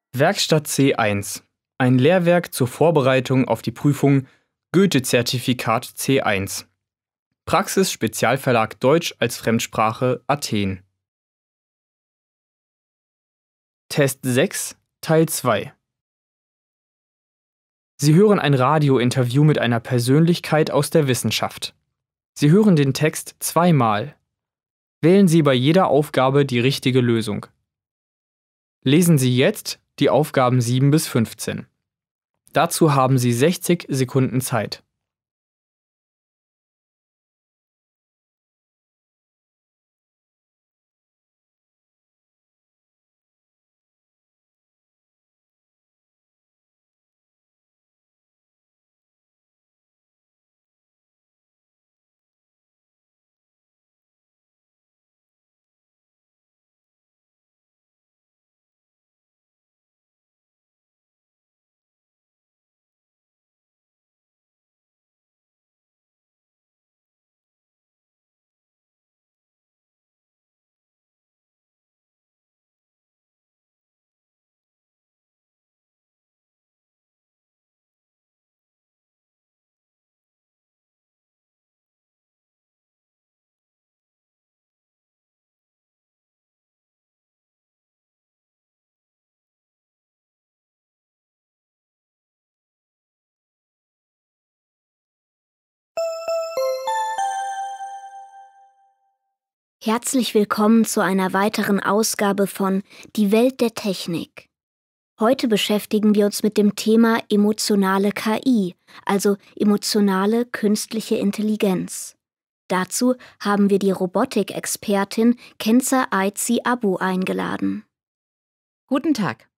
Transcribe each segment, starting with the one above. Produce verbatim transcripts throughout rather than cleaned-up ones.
Werkstatt C eins. Ein Lehrwerk zur Vorbereitung auf die Prüfung Goethe-Zertifikat C eins. Praxis Spezialverlag Deutsch als Fremdsprache Athen. Test sechs, Teil zwei. Sie hören ein Radiointerview mit einer Persönlichkeit aus der Wissenschaft. Sie hören den Text zweimal. Wählen Sie bei jeder Aufgabe die richtige Lösung. Lesen Sie jetzt die Aufgaben sieben bis fünfzehn. Dazu haben Sie sechzig Sekunden Zeit. Herzlich willkommen zu einer weiteren Ausgabe von Die Welt der Technik. Heute beschäftigen wir uns mit dem Thema emotionale K I, also emotionale künstliche Intelligenz. Dazu haben wir die Robotikexpertin Kenza Aizi Abu eingeladen. Guten Tag.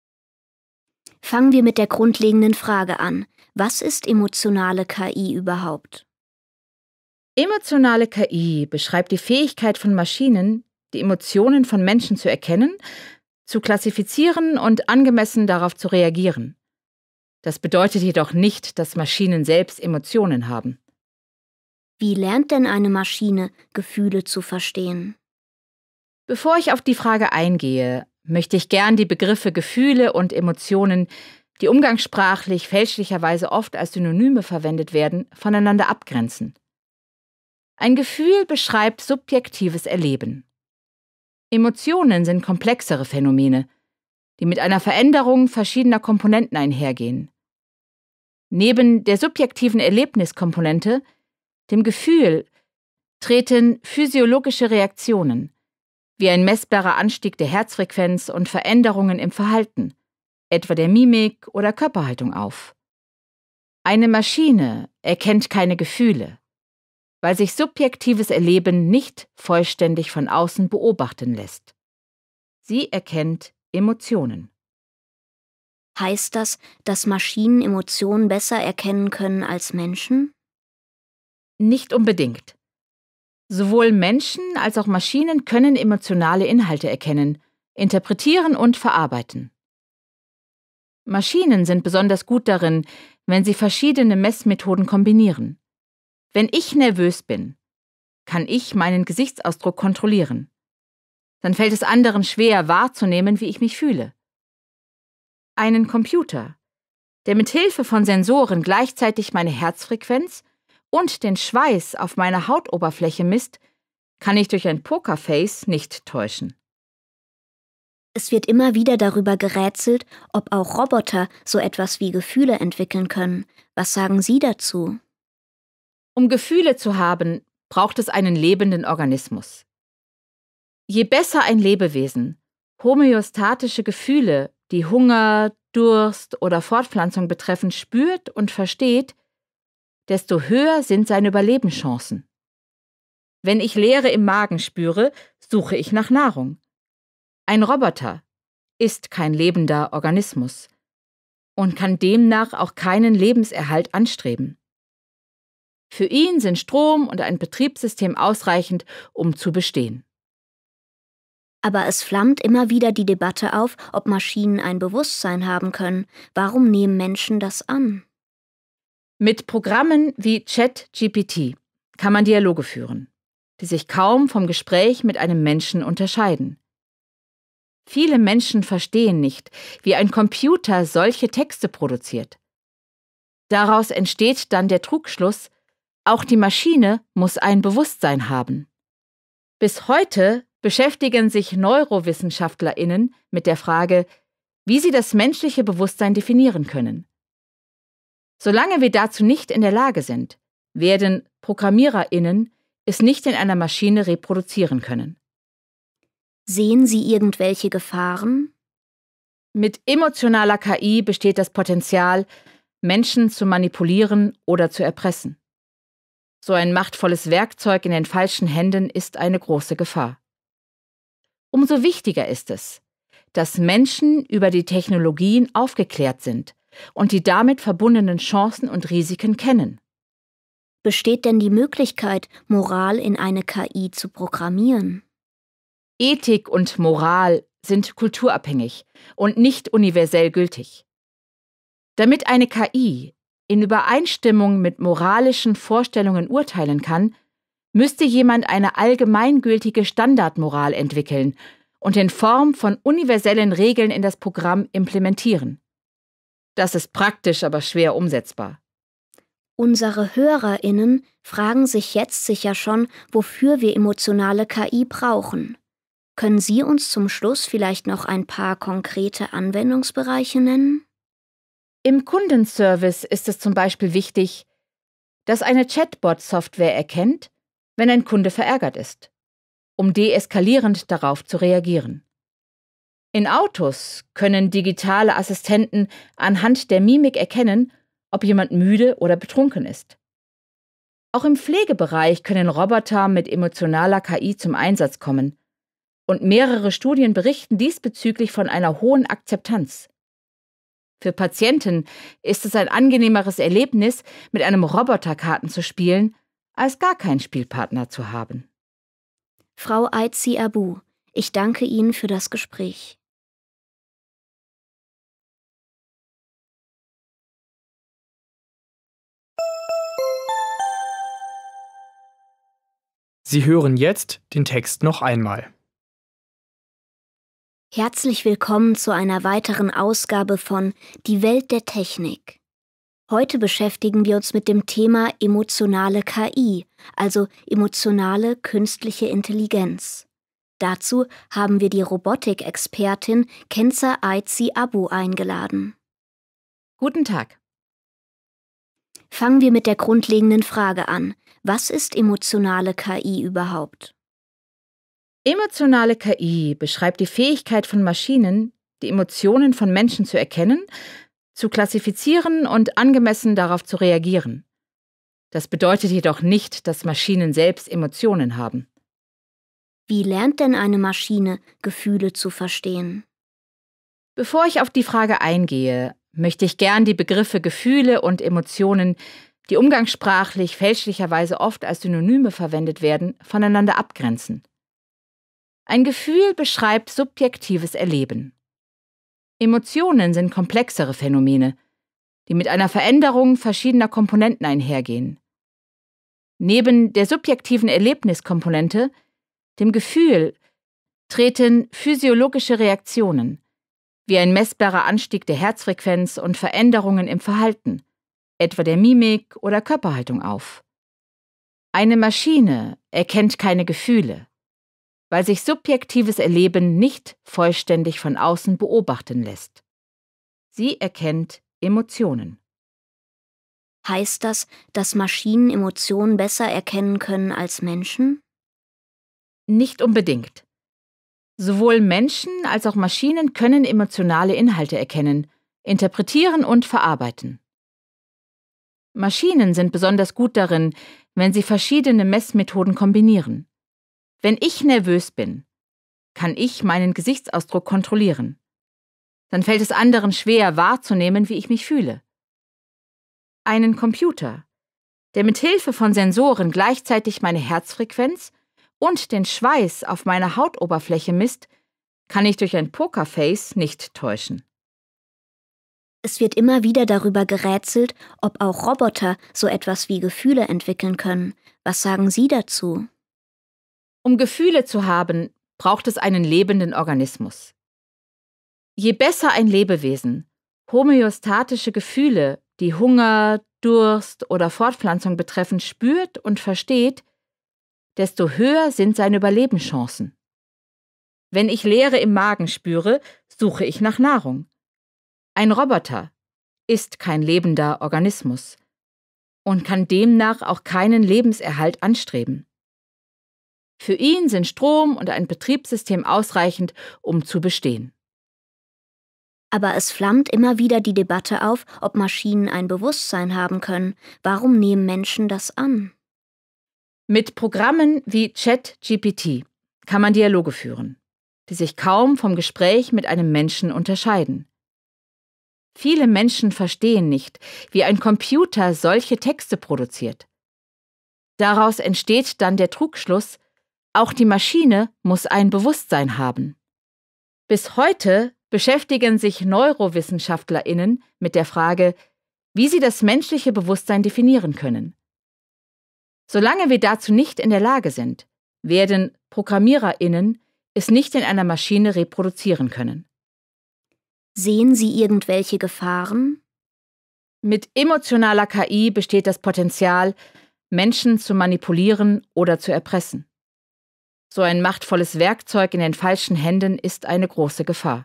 Fangen wir mit der grundlegenden Frage an. Was ist emotionale K I überhaupt? Emotionale K I beschreibt die Fähigkeit von Maschinen, die Emotionen von Menschen zu erkennen, zu klassifizieren und angemessen darauf zu reagieren. Das bedeutet jedoch nicht, dass Maschinen selbst Emotionen haben. Wie lernt denn eine Maschine, Gefühle zu verstehen? Bevor ich auf die Frage eingehe, möchte ich gern die Begriffe Gefühle und Emotionen, die umgangssprachlich fälschlicherweise oft als Synonyme verwendet werden, voneinander abgrenzen. Ein Gefühl beschreibt subjektives Erleben. Emotionen sind komplexere Phänomene, die mit einer Veränderung verschiedener Komponenten einhergehen. Neben der subjektiven Erlebniskomponente, dem Gefühl, treten physiologische Reaktionen, wie ein messbarer Anstieg der Herzfrequenz und Veränderungen im Verhalten, etwa der Mimik oder Körperhaltung auf. Eine Maschine erkennt keine Gefühle, weil sich subjektives Erleben nicht vollständig von außen beobachten lässt. Sie erkennt Emotionen. Heißt das, dass Maschinen Emotionen besser erkennen können als Menschen? Nicht unbedingt. Sowohl Menschen als auch Maschinen können emotionale Inhalte erkennen, interpretieren und verarbeiten. Maschinen sind besonders gut darin, wenn sie verschiedene Messmethoden kombinieren. Wenn ich nervös bin, kann ich meinen Gesichtsausdruck kontrollieren. Dann fällt es anderen schwer wahrzunehmen, wie ich mich fühle. Einen Computer, der mit Hilfe von Sensoren gleichzeitig meine Herzfrequenz und den Schweiß auf meiner Hautoberfläche misst, kann ich durch ein Pokerface nicht täuschen. Es wird immer wieder darüber gerätselt, ob auch Roboter so etwas wie Gefühle entwickeln können. Was sagen Sie dazu? Um Gefühle zu haben, braucht es einen lebenden Organismus. Je besser ein Lebewesen homöostatische Gefühle, die Hunger, Durst oder Fortpflanzung betreffen, spürt und versteht, desto höher sind seine Überlebenschancen. Wenn ich Leere im Magen spüre, suche ich nach Nahrung. Ein Roboter ist kein lebender Organismus und kann demnach auch keinen Lebenserhalt anstreben. Für ihn sind Strom und ein Betriebssystem ausreichend, um zu bestehen. Aber es flammt immer wieder die Debatte auf, ob Maschinen ein Bewusstsein haben können. Warum nehmen Menschen das an? Mit Programmen wie ChatGPT kann man Dialoge führen, die sich kaum vom Gespräch mit einem Menschen unterscheiden. Viele Menschen verstehen nicht, wie ein Computer solche Texte produziert. Daraus entsteht dann der Trugschluss, auch die Maschine muss ein Bewusstsein haben. Bis heute beschäftigen sich NeurowissenschaftlerInnen mit der Frage, wie sie das menschliche Bewusstsein definieren können. Solange wir dazu nicht in der Lage sind, werden ProgrammiererInnen es nicht in einer Maschine reproduzieren können. Sehen Sie irgendwelche Gefahren? Mit emotionaler K I besteht das Potenzial, Menschen zu manipulieren oder zu erpressen. So ein machtvolles Werkzeug in den falschen Händen ist eine große Gefahr. Umso wichtiger ist es, dass Menschen über die Technologien aufgeklärt sind und die damit verbundenen Chancen und Risiken kennen. Besteht denn die Möglichkeit, Moral in eine K I zu programmieren? Ethik und Moral sind kulturabhängig und nicht universell gültig. Damit eine K I in Übereinstimmung mit moralischen Vorstellungen urteilen kann, müsste jemand eine allgemeingültige Standardmoral entwickeln und in Form von universellen Regeln in das Programm implementieren. Das ist praktisch, aber schwer umsetzbar. Unsere HörerInnen fragen sich jetzt sicher schon, wofür wir emotionale K I brauchen. Können Sie uns zum Schluss vielleicht noch ein paar konkrete Anwendungsbereiche nennen? Im Kundenservice ist es zum Beispiel wichtig, dass eine Chatbot-Software erkennt, wenn ein Kunde verärgert ist, um deeskalierend darauf zu reagieren. In Autos können digitale Assistenten anhand der Mimik erkennen, ob jemand müde oder betrunken ist. Auch im Pflegebereich können Roboter mit emotionaler K I zum Einsatz kommen, und mehrere Studien berichten diesbezüglich von einer hohen Akzeptanz. Für Patienten ist es ein angenehmeres Erlebnis, mit einem Roboter Karten zu spielen, als gar keinen Spielpartner zu haben. Frau Aizi Abu, ich danke Ihnen für das Gespräch. Sie hören jetzt den Text noch einmal. Herzlich willkommen zu einer weiteren Ausgabe von Die Welt der Technik. Heute beschäftigen wir uns mit dem Thema emotionale K I, also emotionale künstliche Intelligenz. Dazu haben wir die Robotikexpertin Kenza Aizi Abu eingeladen. Guten Tag. Fangen wir mit der grundlegenden Frage an. Was ist emotionale K I überhaupt? Emotionale K I beschreibt die Fähigkeit von Maschinen, die Emotionen von Menschen zu erkennen, zu klassifizieren und angemessen darauf zu reagieren. Das bedeutet jedoch nicht, dass Maschinen selbst Emotionen haben. Wie lernt denn eine Maschine, Gefühle zu verstehen? Bevor ich auf die Frage eingehe, möchte ich gern die Begriffe Gefühle und Emotionen, die umgangssprachlich fälschlicherweise oft als Synonyme verwendet werden, voneinander abgrenzen. Ein Gefühl beschreibt subjektives Erleben. Emotionen sind komplexere Phänomene, die mit einer Veränderung verschiedener Komponenten einhergehen. Neben der subjektiven Erlebniskomponente, dem Gefühl, treten physiologische Reaktionen, wie ein messbarer Anstieg der Herzfrequenz und Veränderungen im Verhalten, etwa der Mimik oder Körperhaltung auf. Eine Maschine erkennt keine Gefühle, weil sich subjektives Erleben nicht vollständig von außen beobachten lässt. Sie erkennt Emotionen. Heißt das, dass Maschinen Emotionen besser erkennen können als Menschen? Nicht unbedingt. Sowohl Menschen als auch Maschinen können emotionale Inhalte erkennen, interpretieren und verarbeiten. Maschinen sind besonders gut darin, wenn sie verschiedene Messmethoden kombinieren. Wenn ich nervös bin, kann ich meinen Gesichtsausdruck kontrollieren. Dann fällt es anderen schwer wahrzunehmen, wie ich mich fühle. Einen Computer, der mit Hilfe von Sensoren gleichzeitig meine Herzfrequenz und den Schweiß auf meiner Hautoberfläche misst, kann ich durch ein Pokerface nicht täuschen. Es wird immer wieder darüber gerätselt, ob auch Roboter so etwas wie Gefühle entwickeln können. Was sagen Sie dazu? Um Gefühle zu haben, braucht es einen lebenden Organismus. Je besser ein Lebewesen homöostatische Gefühle, die Hunger, Durst oder Fortpflanzung betreffen, spürt und versteht, desto höher sind seine Überlebenschancen. Wenn ich Leere im Magen spüre, suche ich nach Nahrung. Ein Roboter ist kein lebender Organismus und kann demnach auch keinen Lebenserhalt anstreben. Für ihn sind Strom und ein Betriebssystem ausreichend, um zu bestehen. Aber es flammt immer wieder die Debatte auf, ob Maschinen ein Bewusstsein haben können. Warum nehmen Menschen das an? Mit Programmen wie ChatGPT kann man Dialoge führen, die sich kaum vom Gespräch mit einem Menschen unterscheiden. Viele Menschen verstehen nicht, wie ein Computer solche Texte produziert. Daraus entsteht dann der Trugschluss, auch die Maschine muss ein Bewusstsein haben. Bis heute beschäftigen sich NeurowissenschaftlerInnen mit der Frage, wie sie das menschliche Bewusstsein definieren können. Solange wir dazu nicht in der Lage sind, werden ProgrammiererInnen es nicht in einer Maschine reproduzieren können. Sehen Sie irgendwelche Gefahren? Mit emotionaler K I besteht das Potenzial, Menschen zu manipulieren oder zu erpressen. So ein machtvolles Werkzeug in den falschen Händen ist eine große Gefahr.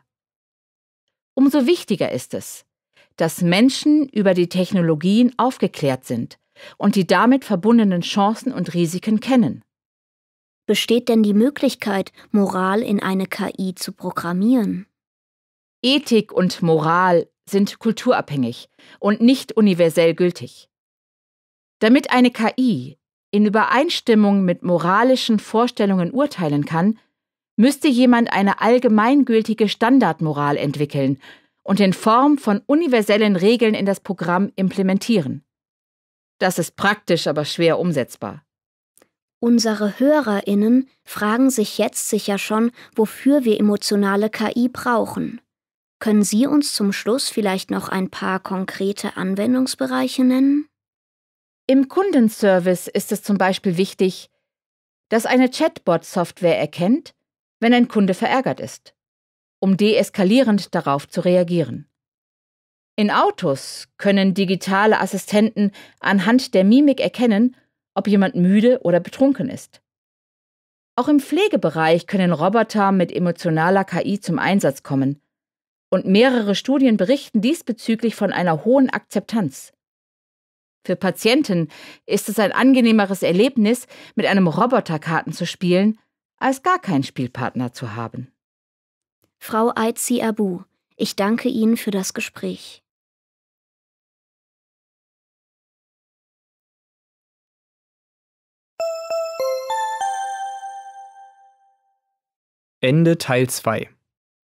Umso wichtiger ist es, dass Menschen über die Technologien aufgeklärt sind und die damit verbundenen Chancen und Risiken kennen. Besteht denn die Möglichkeit, Moral in eine K I zu programmieren? Ethik und Moral sind kulturabhängig und nicht universell gültig. Damit eine K I in Übereinstimmung mit moralischen Vorstellungen urteilen kann, müsste jemand eine allgemeingültige Standardmoral entwickeln und in Form von universellen Regeln in das Programm implementieren. Das ist praktisch, aber schwer umsetzbar. Unsere HörerInnen fragen sich jetzt sicher schon, wofür wir emotionale K I brauchen. Können Sie uns zum Schluss vielleicht noch ein paar konkrete Anwendungsbereiche nennen? Im Kundenservice ist es zum Beispiel wichtig, dass eine Chatbot-Software erkennt, wenn ein Kunde verärgert ist, um deeskalierend darauf zu reagieren. In Autos können digitale Assistenten anhand der Mimik erkennen, ob jemand müde oder betrunken ist. Auch im Pflegebereich können Roboter mit emotionaler K I zum Einsatz kommen, und mehrere Studien berichten diesbezüglich von einer hohen Akzeptanz. Für Patienten ist es ein angenehmeres Erlebnis, mit einem Roboter Karten zu spielen, als gar keinen Spielpartner zu haben. Frau Aitzi Abu, ich danke Ihnen für das Gespräch. Ende Teil zwei.